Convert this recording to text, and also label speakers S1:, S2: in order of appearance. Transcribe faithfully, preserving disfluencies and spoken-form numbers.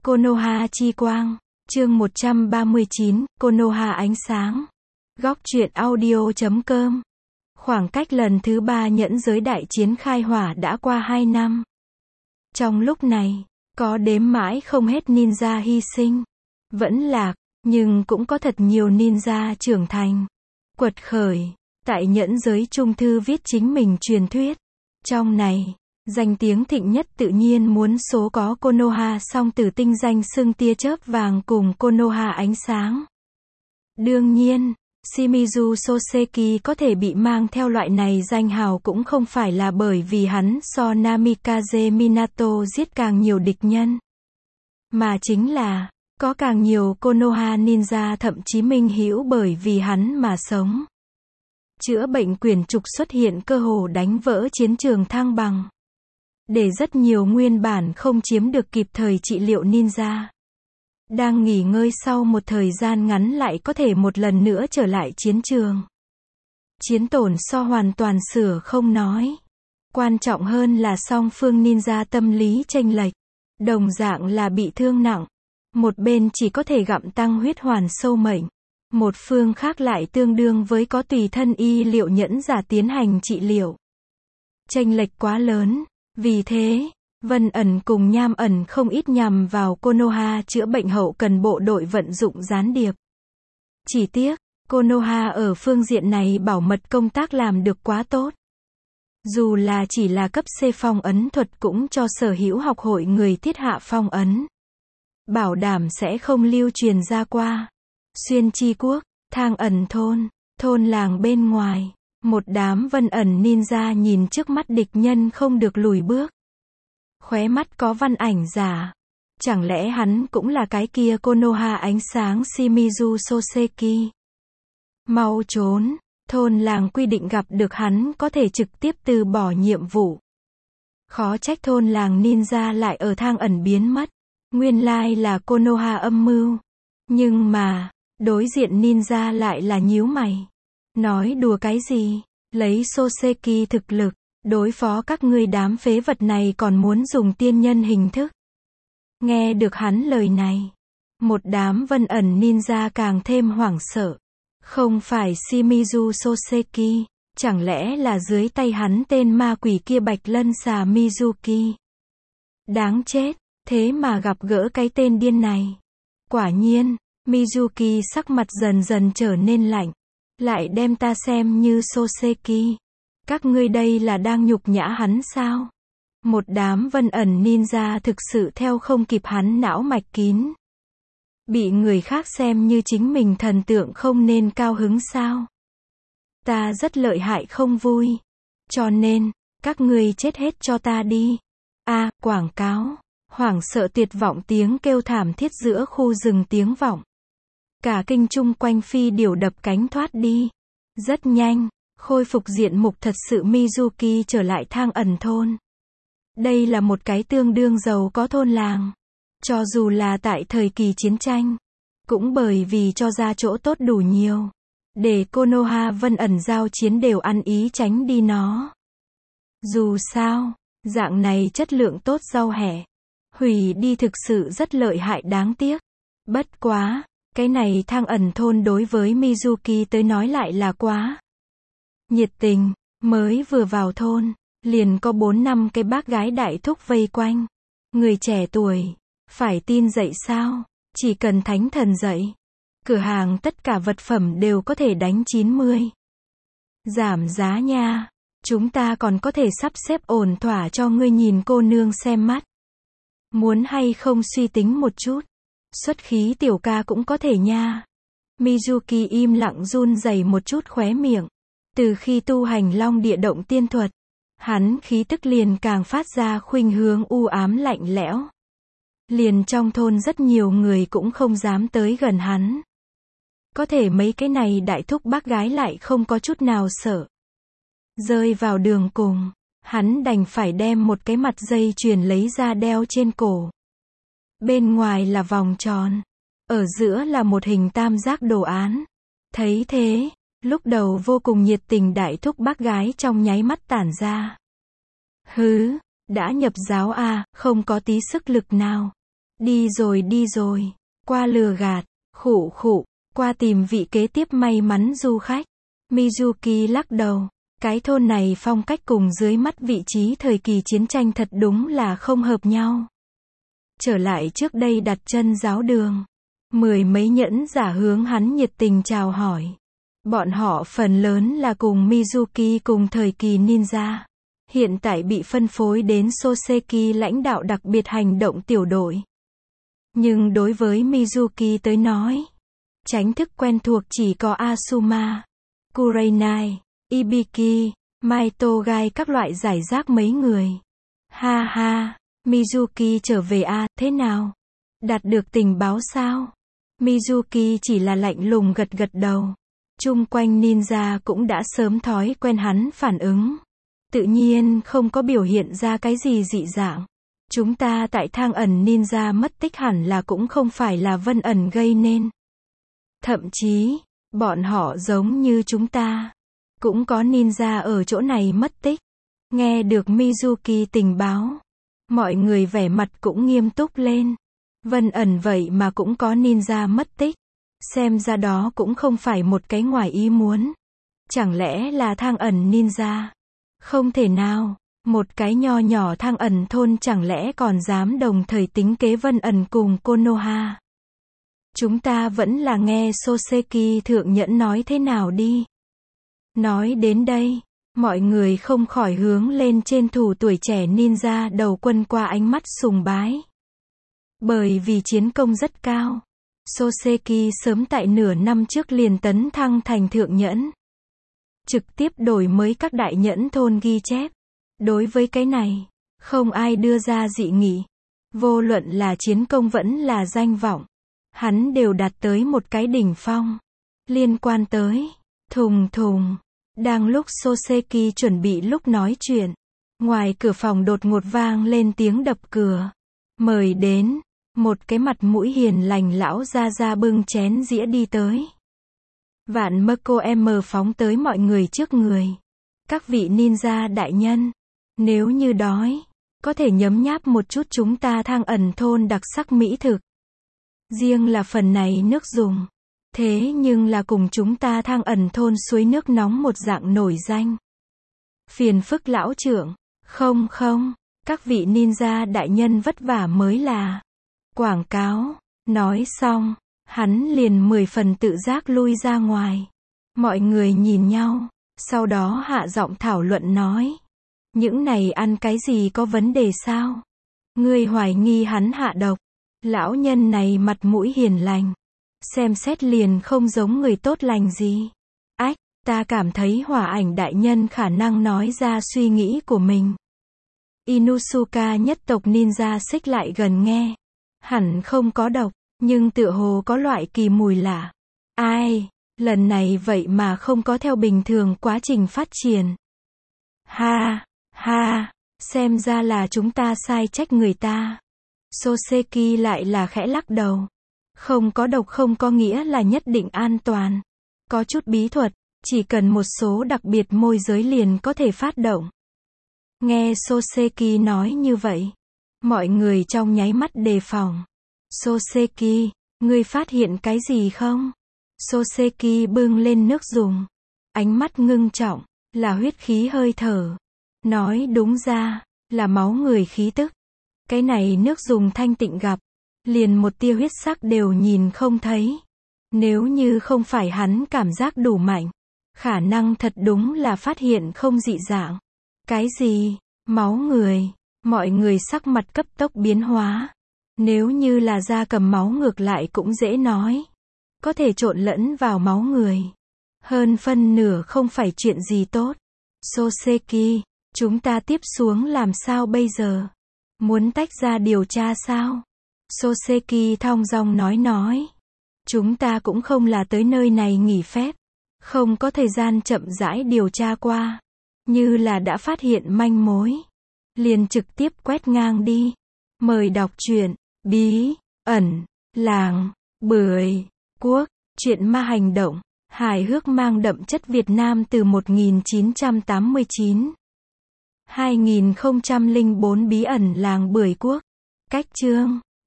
S1: Konoha chi quang, chương một trăm ba mươi chín, Konoha ánh sáng. Góc truyện audio chấm com. Khoảng cách lần thứ ba nhẫn giới đại chiến khai hỏa đã qua hai năm. Trong lúc này, có đếm mãi không hết ninja hy sinh, vẫn lạc, nhưng cũng có thật nhiều ninja trưởng thành, quật khởi. Tại nhẫn giới trung thư viết chính mình truyền thuyết. Trong này, danh tiếng thịnh nhất tự nhiên muốn số có Konoha song tử tinh danh xưng tia chớp vàng cùng Konoha ánh sáng. Đương nhiên, Shimizu Soseki có thể bị mang theo loại này danh hào cũng không phải là bởi vì hắn so Namikaze Minato giết càng nhiều địch nhân, mà chính là, có càng nhiều Konoha ninja thậm chí minh hữu bởi vì hắn mà sống. Chữa bệnh quyển trục xuất hiện cơ hồ đánh vỡ chiến trường thăng bằng. Để rất nhiều nguyên bản không chiếm được kịp thời trị liệu ninja đang nghỉ ngơi sau một thời gian ngắn lại có thể một lần nữa trở lại chiến trường. Chiến tổn so hoàn toàn sửa không nói. Quan trọng hơn là song phương ninja tâm lý chênh lệch. Đồng dạng là bị thương nặng. Một bên chỉ có thể gặm tăng huyết hoàn sâu mệnh. Một phương khác lại tương đương với có tùy thân y liệu nhẫn giả tiến hành trị liệu. Chênh lệch quá lớn. Vì thế, Vân ẩn cùng Nham ẩn không ít nhằm vào Konoha chữa bệnh hậu cần bộ đội vận dụng gián điệp. Chỉ tiếc, Konoha ở phương diện này bảo mật công tác làm được quá tốt. Dù là chỉ là cấp C phong ấn thuật cũng cho sở hữu học hội người thiết hạ phong ấn. Bảo đảm sẽ không lưu truyền ra qua. Xuyên Chi Quốc, Thang ẩn thôn, thôn làng bên ngoài. Một đám Vân ẩn ninja nhìn trước mắt địch nhân không được lùi bước. Khóe mắt có văn ảnh giả. Chẳng lẽ hắn cũng là cái kia Konoha ánh sáng Shimizu Soseki? Mau trốn, thôn làng quy định gặp được hắn có thể trực tiếp từ bỏ nhiệm vụ. Khó trách thôn làng ninja lại ở thang ẩn biến mất. Nguyên lai là Konoha âm mưu. Nhưng mà, đối diện ninja lại là nhíu mày. Nói đùa cái gì? Lấy Soseki thực lực, đối phó các ngươi đám phế vật này còn muốn dùng tiên nhân hình thức. Nghe được hắn lời này, một đám Vân ẩn ninja càng thêm hoảng sợ. Không phải Shimizu Soseki, chẳng lẽ là dưới tay hắn tên ma quỷ kia Bạch Lân xà Mizuki? Đáng chết, thế mà gặp gỡ cái tên điên này. Quả nhiên, Mizuki sắc mặt dần dần trở nên lạnh. Lại đem ta xem như Soseki. Các ngươi đây là đang nhục nhã hắn sao? Một đám Vân ẩn ninja thực sự theo không kịp hắn não mạch kín. Bị người khác xem như chính mình thần tượng không nên cao hứng sao? Ta rất lợi hại không vui. Cho nên, các ngươi chết hết cho ta đi. A, à, quảng cáo. Hoảng sợ tuyệt vọng tiếng kêu thảm thiết giữa khu rừng tiếng vọng. Cả kinh chung quanh phi điểu đập cánh thoát đi. Rất nhanh, khôi phục diện mục thật sự Mizuki trở lại thang ẩn thôn. Đây là một cái tương đương giàu có thôn làng. Cho dù là tại thời kỳ chiến tranh, cũng bởi vì cho ra chỗ tốt đủ nhiều. Để Konoha Vân ẩn giao chiến đều ăn ý tránh đi nó. Dù sao, dạng này chất lượng tốt rau hẹ. Hủy đi thực sự rất lợi hại đáng tiếc. Bất quá. Cái này thang ẩn thôn đối với Mizuki tới nói lại là quá nhiệt tình. Mới vừa vào thôn, liền có bốn năm cái bác gái đại thúc vây quanh. Người trẻ tuổi, phải tin dậy sao? Chỉ cần thánh thần dậy. Cửa hàng tất cả vật phẩm đều có thể đánh chín mươi. Giảm giá nha. Chúng ta còn có thể sắp xếp ổn thỏa cho ngươi nhìn cô nương xem mắt. Muốn hay không suy tính một chút. Xuất khí tiểu ca cũng có thể nha. Mizuki im lặng run rẩy một chút khóe miệng. Từ khi tu hành long địa động tiên thuật, hắn khí tức liền càng phát ra khuynh hướng u ám lạnh lẽo. Liền trong thôn rất nhiều người cũng không dám tới gần hắn. Có thể mấy cái này đại thúc bác gái lại không có chút nào sợ. Rơi vào đường cùng, hắn đành phải đem một cái mặt dây chuyền lấy ra đeo trên cổ. Bên ngoài là vòng tròn, ở giữa là một hình tam giác đồ án. Thấy thế, lúc đầu vô cùng nhiệt tình đại thúc bác gái trong nháy mắt tản ra. Hứ, đã nhập giáo à, không có tí sức lực nào. Đi rồi đi rồi. Qua lừa gạt. Khụ khụ. Qua tìm vị kế tiếp may mắn du khách. Mizuki lắc đầu. Cái thôn này phong cách cùng dưới mắt vị trí thời kỳ chiến tranh thật đúng là không hợp nhau. Trở lại trước đây đặt chân giáo đường. Mười mấy nhẫn giả hướng hắn nhiệt tình chào hỏi. Bọn họ phần lớn là cùng Mizuki cùng thời kỳ ninja. Hiện tại bị phân phối đến Soseki lãnh đạo đặc biệt hành động tiểu đội. Nhưng đối với Mizuki tới nói, tránh thức quen thuộc chỉ có Asuma, Kurenai, Ibiki, Maitogai các loại giải rác mấy người. Ha ha, Mizuki trở về à, thế nào? Đạt được tình báo sao? Mizuki chỉ là lạnh lùng gật gật đầu. Chung quanh ninja cũng đã sớm thói quen hắn phản ứng. Tự nhiên không có biểu hiện ra cái gì dị dạng. Chúng ta tại thang ẩn ninja mất tích hẳn là cũng không phải là Vân ẩn gây nên. Thậm chí, bọn họ giống như chúng ta. Cũng có ninja ở chỗ này mất tích. Nghe được Mizuki tình báo. Mọi người vẻ mặt cũng nghiêm túc lên. Vân ẩn vậy mà cũng có ninja mất tích. Xem ra đó cũng không phải một cái ngoài ý muốn. Chẳng lẽ là thang ẩn ninja? Không thể nào. Một cái nho nhỏ thang ẩn thôn chẳng lẽ còn dám đồng thời tính kế Vân ẩn cùng Konoha. Chúng ta vẫn là nghe Soseki thượng nhẫn nói thế nào đi. Nói đến đây, mọi người không khỏi hướng lên trên thủ tuổi trẻ ninja đầu quân qua ánh mắt sùng bái. Bởi vì chiến công rất cao. Soseki sớm tại nửa năm trước liền tấn thăng thành thượng nhẫn. Trực tiếp đổi mới các đại nhẫn thôn ghi chép. Đối với cái này, không ai đưa ra dị nghị. Vô luận là chiến công vẫn là danh vọng. Hắn đều đạt tới một cái đỉnh phong. Liên quan tới, thùng thùng. Đang lúc Soseki chuẩn bị lúc nói chuyện. Ngoài cửa phòng đột ngột vang lên tiếng đập cửa. Mời đến. Một cái mặt mũi hiền lành lão ra ra bưng chén dĩa đi tới. Vạn mơ cô em mờ phóng tới mọi người trước người. Các vị ninja đại nhân. Nếu như đói, có thể nhấm nháp một chút chúng ta thang ẩn thôn đặc sắc mỹ thực. Riêng là phần này nước dùng. Thế nhưng là cùng chúng ta thang ẩn thôn suối nước nóng một dạng nổi danh. Phiền phức lão trưởng. Không không, các vị ninja đại nhân vất vả mới là. Quảng cáo. Nói xong, hắn liền mười phần tự giác lui ra ngoài. Mọi người nhìn nhau, sau đó hạ giọng thảo luận nói. Những này ăn cái gì có vấn đề sao? Ngươi hoài nghi hắn hạ độc. Lão nhân này mặt mũi hiền lành. Xem xét liền không giống người tốt lành gì. Ách, ta cảm thấy hỏa ảnh đại nhân khả năng nói ra suy nghĩ của mình. Inusuka nhất tộc ninja xích lại gần nghe. Hẳn không có độc, nhưng tựa hồ có loại kỳ mùi lạ. Ai, lần này vậy mà không có theo bình thường quá trình phát triển. Ha, ha, xem ra là chúng ta sai trách người ta. Soseki lại là khẽ lắc đầu. Không có độc không có nghĩa là nhất định an toàn. Có chút bí thuật, chỉ cần một số đặc biệt môi giới liền có thể phát động. Nghe Soseki nói như vậy, mọi người trong nháy mắt đề phòng. Soseki, ngươi phát hiện cái gì không? Soseki bưng lên nước dùng. Ánh mắt ngưng trọng, là huyết khí hơi thở. Nói đúng ra, là máu người khí tức. Cái này nước dùng thanh tịnh gặp. Liền một tia huyết sắc đều nhìn không thấy. Nếu như không phải hắn cảm giác đủ mạnh. Khả năng thật đúng là phát hiện không dị dạng. Cái gì? Máu người. Mọi người sắc mặt cấp tốc biến hóa. Nếu như là da cầm máu ngược lại cũng dễ nói. Có thể trộn lẫn vào máu người. Hơn phân nửa không phải chuyện gì tốt. Soseki, chúng ta tiếp xuống làm sao bây giờ? Muốn tách ra điều tra sao? Soseki thong dong nói nói. Chúng ta cũng không là tới nơi này nghỉ phép. Không có thời gian chậm rãi điều tra qua. Như là đã phát hiện manh mối. Liền trực tiếp quét ngang đi. Mời đọc truyện, bí, ẩn, làng, bưởi, quốc, truyện ma hành động, hài hước mang đậm chất Việt Nam từ một nghìn chín trăm tám mươi chín. hai nghìn không trăm lẻ bốn bí ẩn làng bưởi quốc. Cách chương